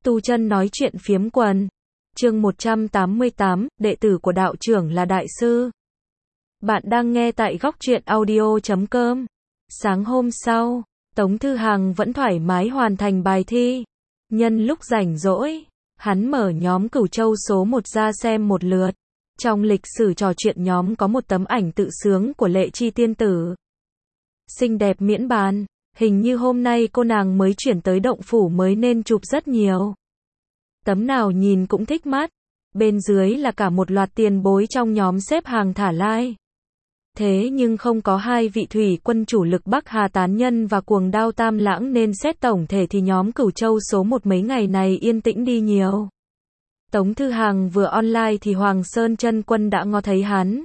Tu chân nói chuyện phiếm quần. Chương 188, đệ tử của đạo trưởng là đại sư. Bạn đang nghe tại góc truyện audio.com. Sáng hôm sau, Tống Thư Hằng vẫn thoải mái hoàn thành bài thi. Nhân lúc rảnh rỗi, hắn mở nhóm Cửu Châu số 1 ra xem một lượt. Trong lịch sử trò chuyện nhóm có một tấm ảnh tự sướng của Lệ Chi tiên tử. Xinh đẹp miễn bàn, hình như hôm nay cô nàng mới chuyển tới động phủ mới nên chụp rất nhiều. Tấm nào nhìn cũng thích mắt. Bên dưới là cả một loạt tiền bối trong nhóm xếp hàng thả like. Thế nhưng không có hai vị thủy quân chủ lực Bắc Hà Tán Nhân và Cuồng Đao Tam Lãng nên xét tổng thể thì nhóm Cửu Châu số 1 mấy ngày này yên tĩnh đi nhiều. Tống Thư Hằng vừa online thì Hoàng Sơn Chân Quân đã ngó thấy hắn.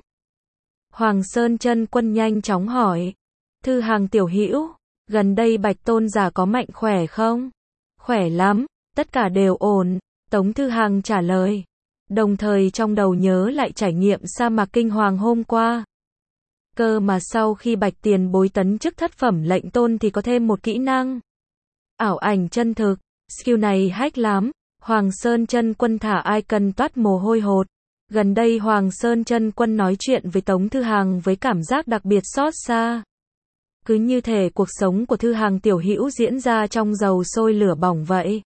Hoàng Sơn Chân Quân nhanh chóng hỏi: "Thư Hằng tiểu hữu, gần đây Bạch Tôn giả có mạnh khỏe không?" "Khỏe lắm, tất cả đều ổn." Tống Thư Hằng trả lời. Đồng thời trong đầu nhớ lại trải nghiệm sa mạc kinh hoàng hôm qua. Cơ mà sau khi Bạch tiền bối tấn chức thất phẩm lệnh tôn thì có thêm một kỹ năng. Ảo ảnh chân thực, skill này hack lắm. Hoàng Sơn Chân Quân thả ai cần toát mồ hôi hột. Gần đây Hoàng Sơn Chân Quân nói chuyện với Tống Thư Hằng với cảm giác đặc biệt xót xa. Cứ như thể cuộc sống của Thư Hằng tiểu hữu diễn ra trong dầu sôi lửa bỏng vậy.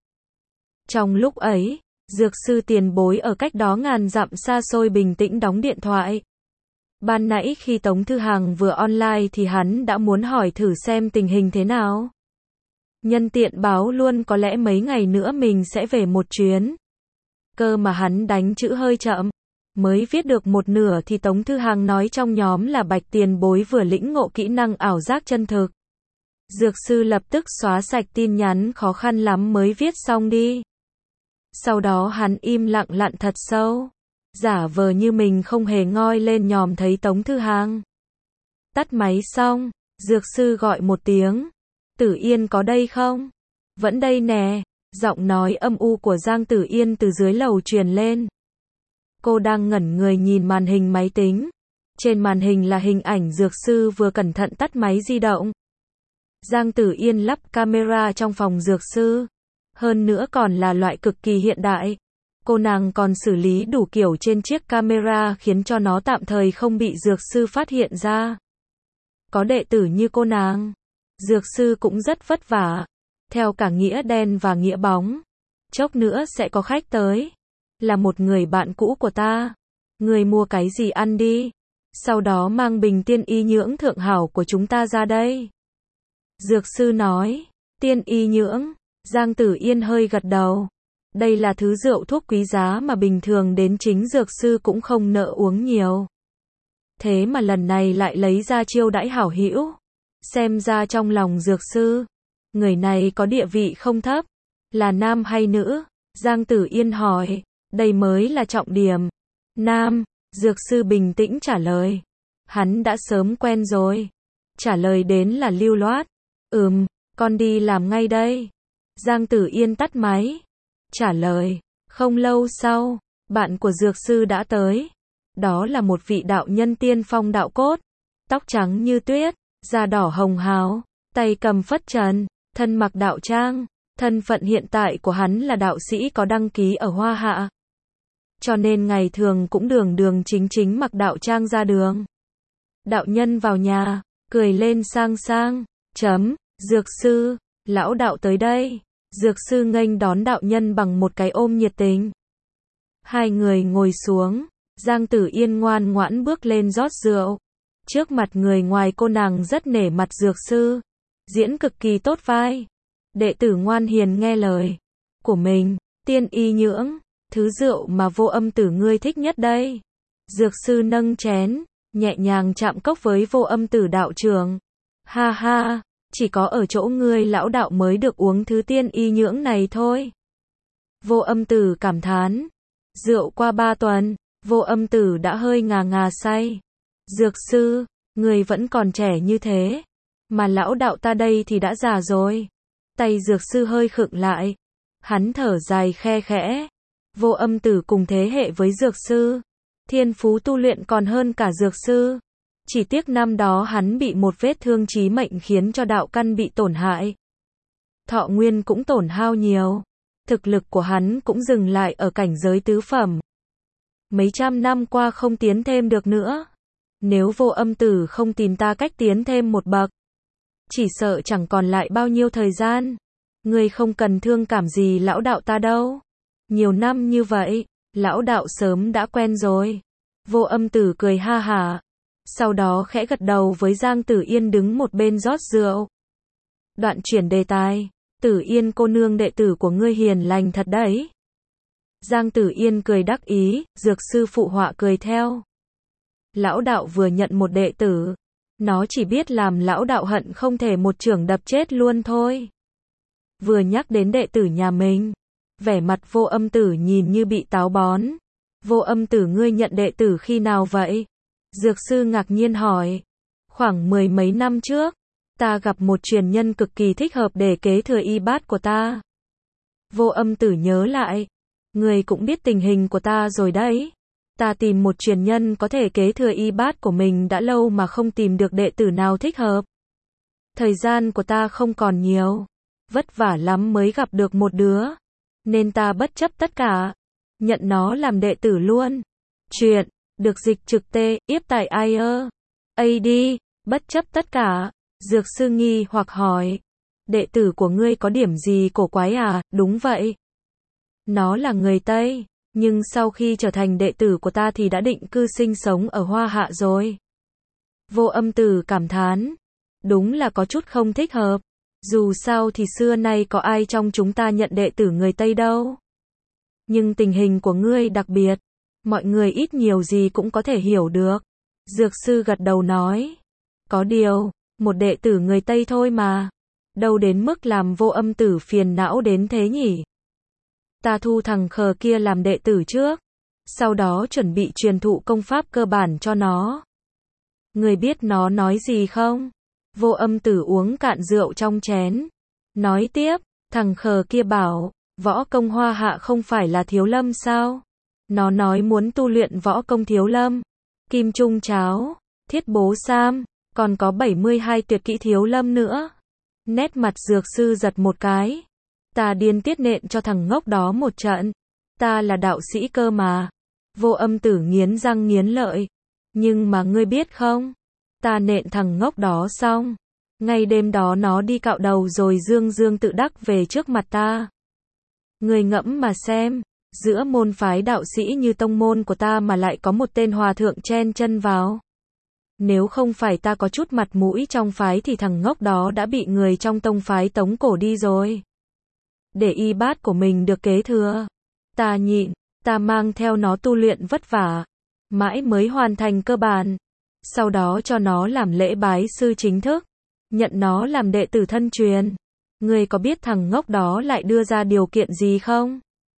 Trong lúc ấy, dược sư tiền bối ở cách đó ngàn dặm xa xôi bình tĩnh đóng điện thoại. Ban nãy khi Tống Thư Hằng vừa online thì hắn đã muốn hỏi thử xem tình hình thế nào. Nhân tiện báo luôn có lẽ mấy ngày nữa mình sẽ về một chuyến. Cơ mà hắn đánh chữ hơi chậm. Mới viết được một nửa thì Tống Thư Hằng nói trong nhóm là Bạch tiền bối vừa lĩnh ngộ kỹ năng ảo giác chân thực. Dược sư lập tức xóa sạch tin nhắn khó khăn lắm mới viết xong đi. Sau đó hắn im lặng lặn thật sâu. Giả vờ như mình không hề ngoi lên nhòm thấy Tống Thư Hằng. Tắt máy xong, dược sư gọi một tiếng. "Tử Yên có đây không?" "Vẫn đây nè." Giọng nói âm u của Giang Tử Yên từ dưới lầu truyền lên. Cô đang ngẩn người nhìn màn hình máy tính. Trên màn hình là hình ảnh dược sư vừa cẩn thận tắt máy di động. Giang Tử Yên lắp camera trong phòng dược sư. Hơn nữa còn là loại cực kỳ hiện đại. Cô nàng còn xử lý đủ kiểu trên chiếc camera khiến cho nó tạm thời không bị dược sư phát hiện ra. Có đệ tử như cô nàng, dược sư cũng rất vất vả. Theo cả nghĩa đen và nghĩa bóng. Chốc nữa sẽ có khách tới. Là một người bạn cũ của ta. Người mua cái gì ăn đi. Sau đó mang bình tiên y nhưỡng thượng hảo của chúng ta ra đây. Dược sư nói. Tiên y nhưỡng. Giang Tử Yên hơi gật đầu. Đây là thứ rượu thuốc quý giá mà bình thường đến chính dược sư cũng không nỡ uống nhiều. Thế mà lần này lại lấy ra chiêu đãi hảo hữu. Xem ra trong lòng dược sư, người này có địa vị không thấp. Là nam hay nữ? Giang Tử Yên hỏi. Đây mới là trọng điểm. Nam, dược sư bình tĩnh trả lời. Hắn đã sớm quen rồi. Trả lời đến là lưu loát. Con đi làm ngay đây. Giang Tử Yên tắt máy. Trả lời. Không lâu sau, bạn của dược sư đã tới. Đó là một vị đạo nhân tiên phong đạo cốt. Tóc trắng như tuyết, da đỏ hồng hào, tay cầm phất trần, thân mặc đạo trang. Thân phận hiện tại của hắn là đạo sĩ có đăng ký ở Hoa Hạ. Cho nên ngày thường cũng đường đường chính chính mặc đạo trang ra đường. Đạo nhân vào nhà, cười lên sang sang. Dược sư, lão đạo tới đây. Dược sư nghênh đón đạo nhân bằng một cái ôm nhiệt tình. Hai người ngồi xuống. Giang Tử Yên ngoan ngoãn bước lên rót rượu. Trước mặt người ngoài cô nàng rất nể mặt dược sư. Diễn cực kỳ tốt vai. Đệ tử ngoan hiền nghe lời của mình. Tiên y nhưỡng, thứ rượu mà Vô Âm Tử ngươi thích nhất đây. Dược sư nâng chén, nhẹ nhàng chạm cốc với Vô Âm Tử đạo trưởng. Ha ha, chỉ có ở chỗ ngươi lão đạo mới được uống thứ tiên y nhưỡng này thôi. Vô Âm Tử cảm thán. Rượu qua 3 tuần, Vô Âm Tử đã hơi ngà ngà say. Dược sư, người vẫn còn trẻ như thế. Mà lão đạo ta đây thì đã già rồi. Tay dược sư hơi khựng lại. Hắn thở dài khe khẽ. Vô Âm Tử cùng thế hệ với dược sư. Thiên phú tu luyện còn hơn cả dược sư. Chỉ tiếc năm đó hắn bị một vết thương chí mệnh khiến cho đạo căn bị tổn hại. Thọ nguyên cũng tổn hao nhiều. Thực lực của hắn cũng dừng lại ở cảnh giới tứ phẩm. Mấy trăm năm qua không tiến thêm được nữa. Nếu Vô Âm Tử không tìm ta cách tiến thêm một bậc, chỉ sợ chẳng còn lại bao nhiêu thời gian. Ngươi không cần thương cảm gì lão đạo ta đâu. Nhiều năm như vậy, lão đạo sớm đã quen rồi. Vô Âm Tử cười ha hả. Sau đó khẽ gật đầu với Giang Tử Yên đứng một bên rót rượu. Đoạn chuyển đề tài. Tử Yên cô nương đệ tử của ngươi hiền lành thật đấy. Giang Tử Yên cười đắc ý, Dược sư phụ họa cười theo. Lão đạo vừa nhận một đệ tử. Nó chỉ biết làm lão đạo hận không thể một chưởng đập chết luôn thôi. Vừa nhắc đến đệ tử nhà mình, vẻ mặt Vô Âm Tử nhìn như bị táo bón. Vô Âm Tử ngươi nhận đệ tử khi nào vậy? Dược sư ngạc nhiên hỏi. Khoảng 10 mấy năm trước, ta gặp một truyền nhân cực kỳ thích hợp để kế thừa y bát của ta. Vô Âm Tử nhớ lại. Ngươi cũng biết tình hình của ta rồi đấy. Ta tìm một truyền nhân có thể kế thừa y bát của mình đã lâu mà không tìm được đệ tử nào thích hợp. Thời gian của ta không còn nhiều. Vất vả lắm mới gặp được một đứa. Nên ta bất chấp tất cả. Nhận nó làm đệ tử luôn. Chuyện được dịch trực tê, yếp tại AD, bất chấp tất cả. Dược sư nghi hoặc hỏi. Đệ tử của ngươi có điểm gì cổ quái à? Đúng vậy. Nó là người Tây, nhưng sau khi trở thành đệ tử của ta thì đã định cư sinh sống ở Hoa Hạ rồi. Vô Âm Tử cảm thán. Đúng là có chút không thích hợp. Dù sao thì xưa nay có ai trong chúng ta nhận đệ tử người Tây đâu. Nhưng tình hình của ngươi đặc biệt. Mọi người ít nhiều gì cũng có thể hiểu được. Dược sư gật đầu nói. Có điều, một đệ tử người Tây thôi mà. Đâu đến mức làm Vô Âm Tử phiền não đến thế nhỉ? Ta thu thằng khờ kia làm đệ tử trước. Sau đó chuẩn bị truyền thụ công pháp cơ bản cho nó. Người biết nó nói gì không? Vô Âm Tử uống cạn rượu trong chén. Nói tiếp, thằng khờ kia bảo, võ công Hoa Hạ không phải là Thiếu Lâm sao? Nó nói muốn tu luyện võ công Thiếu Lâm, Kim Trung Cháo, Thiết Bố Sam, còn có 72 tuyệt kỹ Thiếu Lâm nữa. Nét mặt dược sư giật một cái. Ta điên tiết nện cho thằng ngốc đó một trận. Ta là đạo sĩ cơ mà. Vô Âm Tử nghiến răng nghiến lợi. Nhưng mà ngươi biết không? Ta nện thằng ngốc đó xong. Ngay đêm đó nó đi cạo đầu rồi dương dương tự đắc về trước mặt ta. Ngươi ngẫm mà xem. Giữa môn phái đạo sĩ như tông môn của ta mà lại có một tên hòa thượng chen chân vào. Nếu không phải ta có chút mặt mũi trong phái thì thằng ngốc đó đã bị người trong tông phái tống cổ đi rồi. Để y bát của mình được kế thừa. Ta nhịn, ta mang theo nó tu luyện vất vả. Mãi mới hoàn thành cơ bản. Sau đó cho nó làm lễ bái sư chính thức. Nhận nó làm đệ tử thân truyền. Ngươi có biết thằng ngốc đó lại đưa ra điều kiện gì không?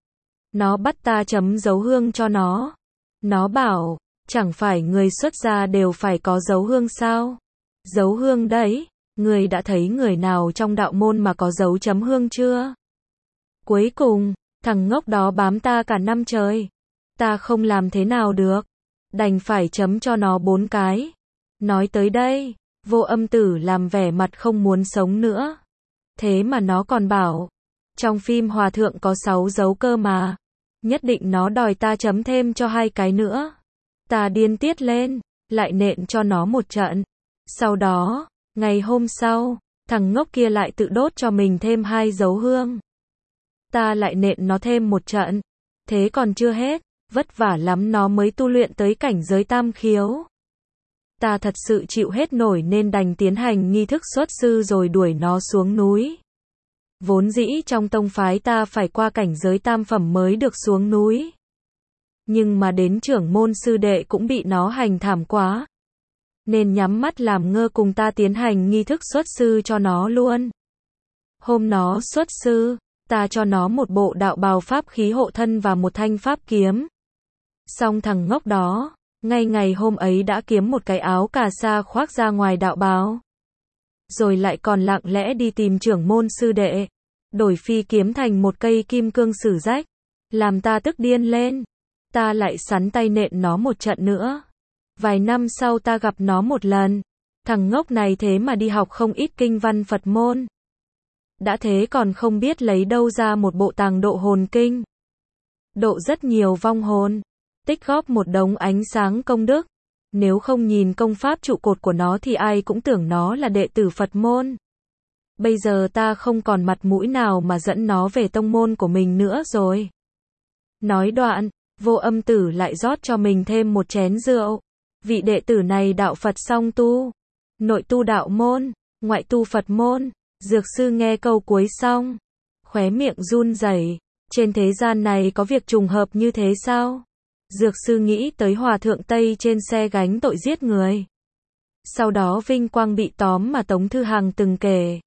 Nó bắt ta chấm dấu hương cho nó. Nó bảo, chẳng phải người xuất gia đều phải có dấu hương sao? Dấu hương đấy, ngươi đã thấy người nào trong đạo môn mà có dấu chấm hương chưa? Cuối cùng, thằng ngốc đó bám ta cả năm trời. Ta không làm thế nào được. Đành phải chấm cho nó 4 cái. Nói tới đây, Vô Âm Tử làm vẻ mặt không muốn sống nữa. Thế mà nó còn bảo, trong phim hòa thượng có 6 dấu cơ mà. Nhất định nó đòi ta chấm thêm cho 2 cái nữa. Ta điên tiết lên, lại nện cho nó một trận. Sau đó, ngày hôm sau, thằng ngốc kia lại tự đốt cho mình thêm 2 dấu hương. Ta lại nện nó thêm một trận. Thế còn chưa hết, vất vả lắm nó mới tu luyện tới cảnh giới tam khiếu. Ta thật sự chịu hết nổi nên đành tiến hành nghi thức xuất sư rồi đuổi nó xuống núi. Vốn dĩ trong tông phái ta phải qua cảnh giới tam phẩm mới được xuống núi. Nhưng mà đến trưởng môn sư đệ cũng bị nó hành thảm quá. Nên nhắm mắt làm ngơ cùng ta tiến hành nghi thức xuất sư cho nó luôn. Hôm nó xuất sư, ta cho nó một bộ đạo bào pháp khí hộ thân và một thanh pháp kiếm. Xong thằng ngốc đó, ngay ngày hôm ấy đã kiếm một cái áo cà sa khoác ra ngoài đạo bào. Rồi lại còn lặng lẽ đi tìm trưởng môn sư đệ. Đổi phi kiếm thành một cây kim cương sử rách. Làm ta tức điên lên. Ta lại sắn tay nện nó một trận nữa. Vài năm sau ta gặp nó một lần. Thằng ngốc này thế mà đi học không ít kinh văn Phật môn. Đã thế còn không biết lấy đâu ra một bộ tàng độ hồn kinh. Độ rất nhiều vong hồn. Tích góp một đống ánh sáng công đức. Nếu không nhìn công pháp trụ cột của nó thì ai cũng tưởng nó là đệ tử Phật môn. Bây giờ ta không còn mặt mũi nào mà dẫn nó về tông môn của mình nữa rồi. Nói đoạn, Vô Âm Tử lại rót cho mình thêm một chén rượu. Vị đệ tử này đạo Phật song tu. Nội tu đạo môn, ngoại tu Phật môn. Dược sư nghe câu cuối xong. Khóe miệng run rẩy. Trên thế gian này có việc trùng hợp như thế sao? Dược sư nghĩ tới hòa thượng Tây trên xe gánh tội giết người. Sau đó vinh quang bị tóm mà Tống Thư Hằng từng kể.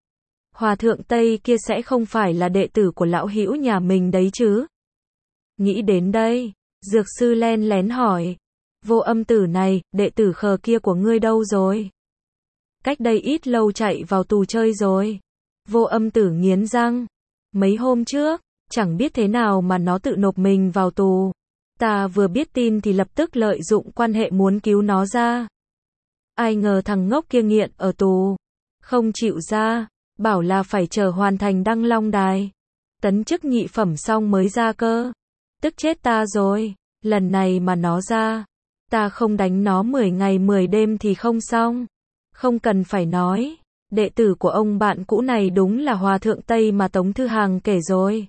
Hòa thượng Tây kia sẽ không phải là đệ tử của lão hữu nhà mình đấy chứ? Nghĩ đến đây, dược sư len lén hỏi. Vô Âm Tử này, đệ tử khờ kia của ngươi đâu rồi? Cách đây ít lâu chạy vào tù chơi rồi. Vô Âm Tử nghiến răng. Mấy hôm trước, chẳng biết thế nào mà nó tự nộp mình vào tù. Ta vừa biết tin thì lập tức lợi dụng quan hệ muốn cứu nó ra. Ai ngờ thằng ngốc kia nghiện ở tù. Không chịu ra, bảo là phải chờ hoàn thành Đăng Long Đài. Tấn chức nhị phẩm xong mới ra cơ. Tức chết ta rồi, lần này mà nó ra. Ta không đánh nó 10 ngày 10 đêm thì không xong. Không cần phải nói, đệ tử của ông bạn cũ này đúng là hòa thượng Tây mà Tống Thư Hằng kể rồi.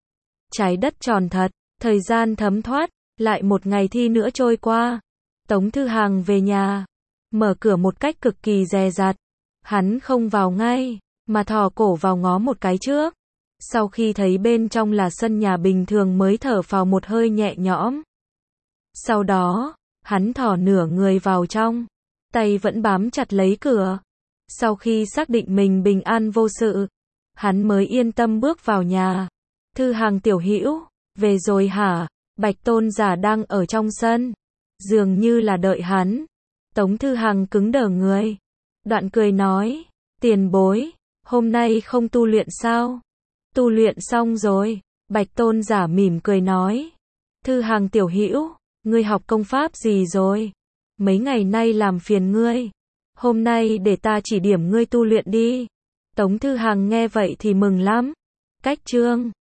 Trái đất tròn thật, thời gian thấm thoát, lại một ngày thi nữa trôi qua. Tống Thư Hằng về nhà, mở cửa một cách cực kỳ dè dặt. Hắn không vào ngay, mà thò cổ vào ngó một cái trước. Sau khi thấy bên trong là sân nhà bình thường mới thở phào một hơi nhẹ nhõm. Sau đó, hắn thò nửa người vào trong, tay vẫn bám chặt lấy cửa. Sau khi xác định mình bình an vô sự, hắn mới yên tâm bước vào nhà. Thư Hằng tiểu hữu, về rồi hả? Bạch Tôn giả đang ở trong sân, dường như là đợi hắn. Tống Thư Hằng cứng đờ người, đoạn cười nói, tiền bối, hôm nay không tu luyện sao? Tu luyện xong rồi, Bạch Tôn giả mỉm cười nói. Thư Hằng tiểu hữu, ngươi học công pháp gì rồi? Mấy ngày nay làm phiền ngươi. Hôm nay để ta chỉ điểm ngươi tu luyện đi. Tống Thư Hằng nghe vậy thì mừng lắm. Cách chương